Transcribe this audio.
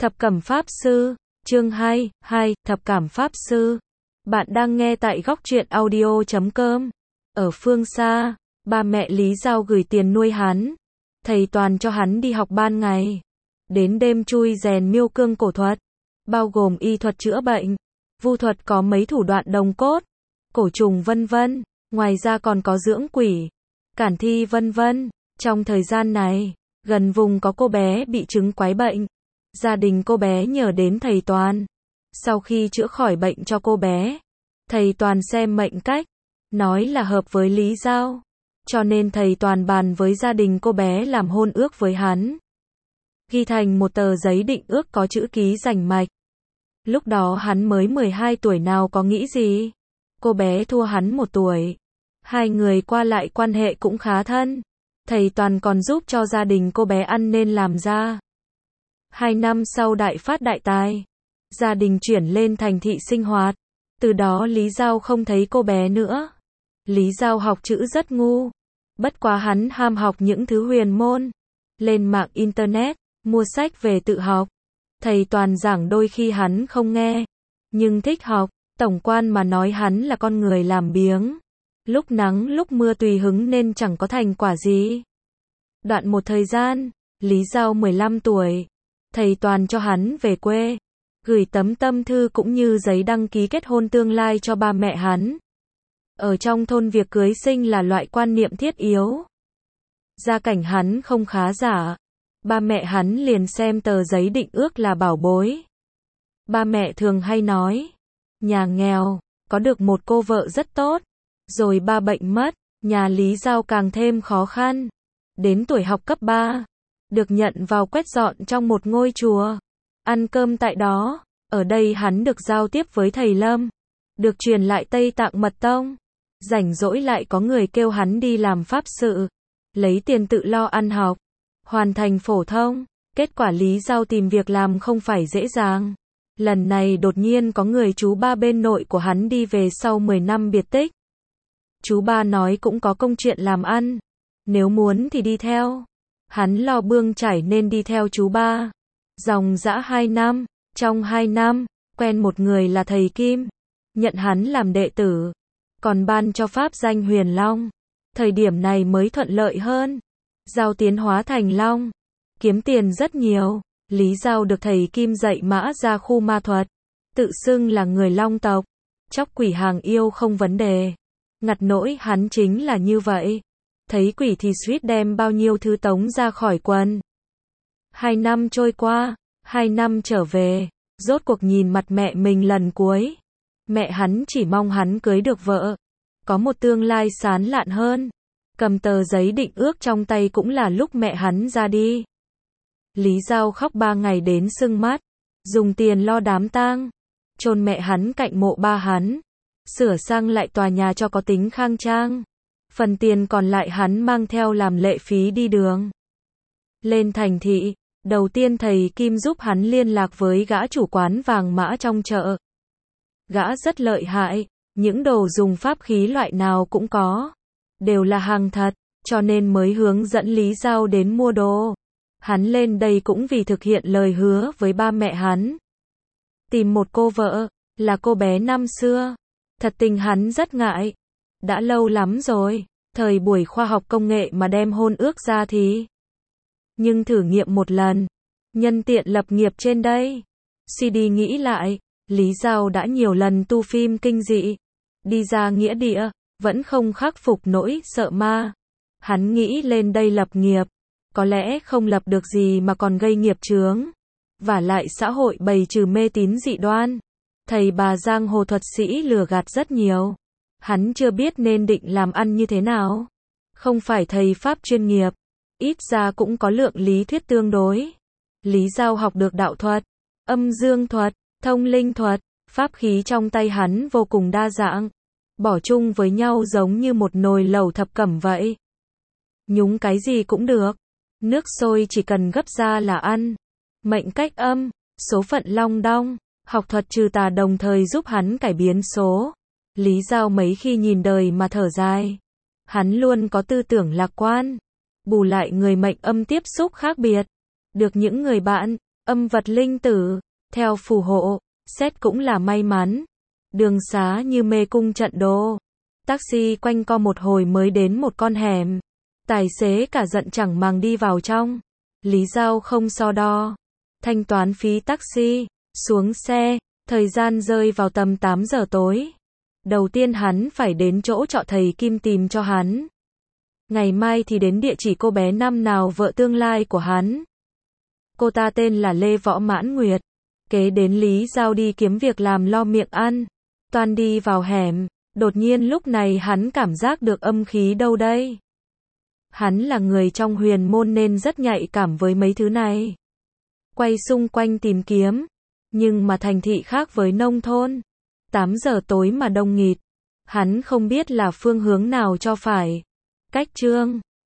Thập Cẩm Pháp Sư, chương 2, Thập Cảm Pháp Sư. Bạn đang nghe tại góc truyện audio.com. Ở phương xa, ba mẹ Lý Giao gửi tiền nuôi hắn. Thầy toàn cho hắn đi học ban ngày. Đến đêm chui rèn miêu cương cổ thuật, bao gồm y thuật chữa bệnh, vu thuật có mấy thủ đoạn đồng cốt, cổ trùng vân vân, ngoài ra còn có dưỡng quỷ, cản thi vân vân. Trong thời gian này, gần vùng có cô bé bị chứng quái bệnh. Gia đình cô bé nhờ đến thầy Toàn. Sau khi chữa khỏi bệnh cho cô bé, thầy Toàn xem mệnh cách, nói là hợp với Lý Giao. Cho nên thầy Toàn bàn với gia đình cô bé làm hôn ước với hắn. Ghi thành một tờ giấy định ước có chữ ký rành mạch. Lúc đó hắn mới 12 tuổi, nào có nghĩ gì. Cô bé thua hắn 1 tuổi. Hai người qua lại quan hệ cũng khá thân. Thầy Toàn còn giúp cho gia đình cô bé ăn nên làm ra. 2 năm sau đại phát đại tài, gia đình chuyển lên thành thị sinh hoạt. Từ đó Lý Giao không thấy cô bé nữa. Lý Giao học chữ rất ngu. Bất quá hắn ham học những thứ huyền môn. Lên mạng internet, mua sách về tự học. Thầy Toàn giảng đôi khi hắn không nghe, nhưng thích học. Tổng quan mà nói hắn là con người làm biếng. Lúc nắng lúc mưa tùy hứng nên chẳng có thành quả gì. Đoạn một thời gian, Lý Giao 15 tuổi. Thầy Toàn cho hắn về quê, gửi tấm tâm thư cũng như giấy đăng ký kết hôn tương lai cho ba mẹ hắn. Ở trong thôn việc cưới sinh là loại quan niệm thiết yếu. Gia cảnh hắn không khá giả. Ba mẹ hắn liền xem tờ giấy định ước là bảo bối. Ba mẹ thường hay nói, nhà nghèo, có được một cô vợ rất tốt. Rồi ba bệnh mất, nhà Lý Giao càng thêm khó khăn. Đến tuổi học cấp 3, được nhận vào quét dọn trong một ngôi chùa. Ăn cơm tại đó, ở đây hắn được giao tiếp với thầy Lâm. Được truyền lại Tây Tạng Mật Tông. Rảnh rỗi lại có người kêu hắn đi làm pháp sự. Lấy tiền tự lo ăn học. Hoàn thành phổ thông. Kết quả Lý Giao tìm việc làm không phải dễ dàng. Lần này đột nhiên có người chú ba bên nội của hắn đi về sau 10 năm biệt tích. Chú ba nói cũng có công chuyện làm ăn. Nếu muốn thì đi theo. Hắn lo bươn chải nên đi theo chú ba. Dòng dã 2 năm. Trong 2 năm, quen một người là thầy Kim. Nhận hắn làm đệ tử. Còn ban cho pháp danh Huyền Long. Thời điểm này mới thuận lợi hơn. Giao tiến hóa thành Long. Kiếm tiền rất nhiều. Lý Giao được thầy Kim dạy mã ra khu ma thuật. Tự xưng là người Long tộc. Chóc quỷ hàng yêu không vấn đề. Ngặt nỗi hắn chính là như vậy. Thấy quỷ thì suýt đem bao nhiêu thứ tống ra khỏi quần. 2 năm trôi qua, 2 năm trở về, rốt cuộc nhìn mặt mẹ mình lần cuối. Mẹ hắn chỉ mong hắn cưới được vợ, có một tương lai sáng lạn hơn. Cầm tờ giấy định ước trong tay cũng là lúc mẹ hắn ra đi. Lý Giao khóc 3 ngày đến sưng mắt, dùng tiền lo đám tang, chôn mẹ hắn cạnh mộ ba hắn, sửa sang lại tòa nhà cho có tính khang trang. Phần tiền còn lại hắn mang theo làm lệ phí đi đường. Lên thành thị, đầu tiên thầy Kim giúp hắn liên lạc với gã chủ quán vàng mã trong chợ. Gã rất lợi hại, những đồ dùng pháp khí loại nào cũng có. Đều là hàng thật, cho nên mới hướng dẫn Lý Giao đến mua đồ. Hắn lên đây cũng vì thực hiện lời hứa với ba mẹ hắn. Tìm một cô vợ, là cô bé năm xưa. Thật tình hắn rất ngại. Đã lâu lắm rồi, thời buổi khoa học công nghệ mà đem hôn ước ra thì. Nhưng thử nghiệm một lần, nhân tiện lập nghiệp trên đây. Suy đi nghĩ lại, Lý Giao đã nhiều lần tu phim kinh dị. Đi ra nghĩa địa, vẫn không khắc phục nỗi sợ ma. Hắn nghĩ lên đây lập nghiệp, có lẽ không lập được gì mà còn gây nghiệp chướng. Vả lại xã hội bày trừ mê tín dị đoan. Thầy bà giang hồ thuật sĩ lừa gạt rất nhiều. Hắn chưa biết nên định làm ăn như thế nào. Không phải thầy pháp chuyên nghiệp, ít ra cũng có lượng lý thuyết tương đối. Lý Giao học được đạo thuật, âm dương thuật, thông linh thuật, pháp khí trong tay hắn vô cùng đa dạng. Bỏ chung với nhau giống như một nồi lẩu thập cẩm vậy. Nhúng cái gì cũng được. Nước sôi chỉ cần gấp ra là ăn. Mệnh cách âm, số phận long đong, học thuật trừ tà đồng thời giúp hắn cải biến số. Lý Giao mấy khi nhìn đời mà thở dài. Hắn luôn có tư tưởng lạc quan. Bù lại người mệnh âm tiếp xúc khác biệt. Được những người bạn, âm vật linh tử, theo phù hộ, xét cũng là may mắn. Đường xá như mê cung trận đồ. Taxi quanh co một hồi mới đến một con hẻm. Tài xế cả giận chẳng màng đi vào trong. Lý Giao không so đo. Thanh toán phí taxi, xuống xe, thời gian rơi vào tầm 8 giờ tối. Đầu tiên hắn phải đến chỗ trọ thầy Kim tìm cho hắn. Ngày mai thì đến địa chỉ cô bé năm nào vợ tương lai của hắn. Cô ta tên là Lê Võ Mãn Nguyệt. Kế đến Lý Giao đi kiếm việc làm lo miệng ăn. Toan đi vào hẻm, đột nhiên lúc này hắn cảm giác được âm khí đâu đây. Hắn là người trong huyền môn nên rất nhạy cảm với mấy thứ này. Quay xung quanh tìm kiếm, nhưng mà thành thị khác với nông thôn. 8 giờ tối mà đông nghịt. Hắn không biết là phương hướng nào cho phải. Cách chương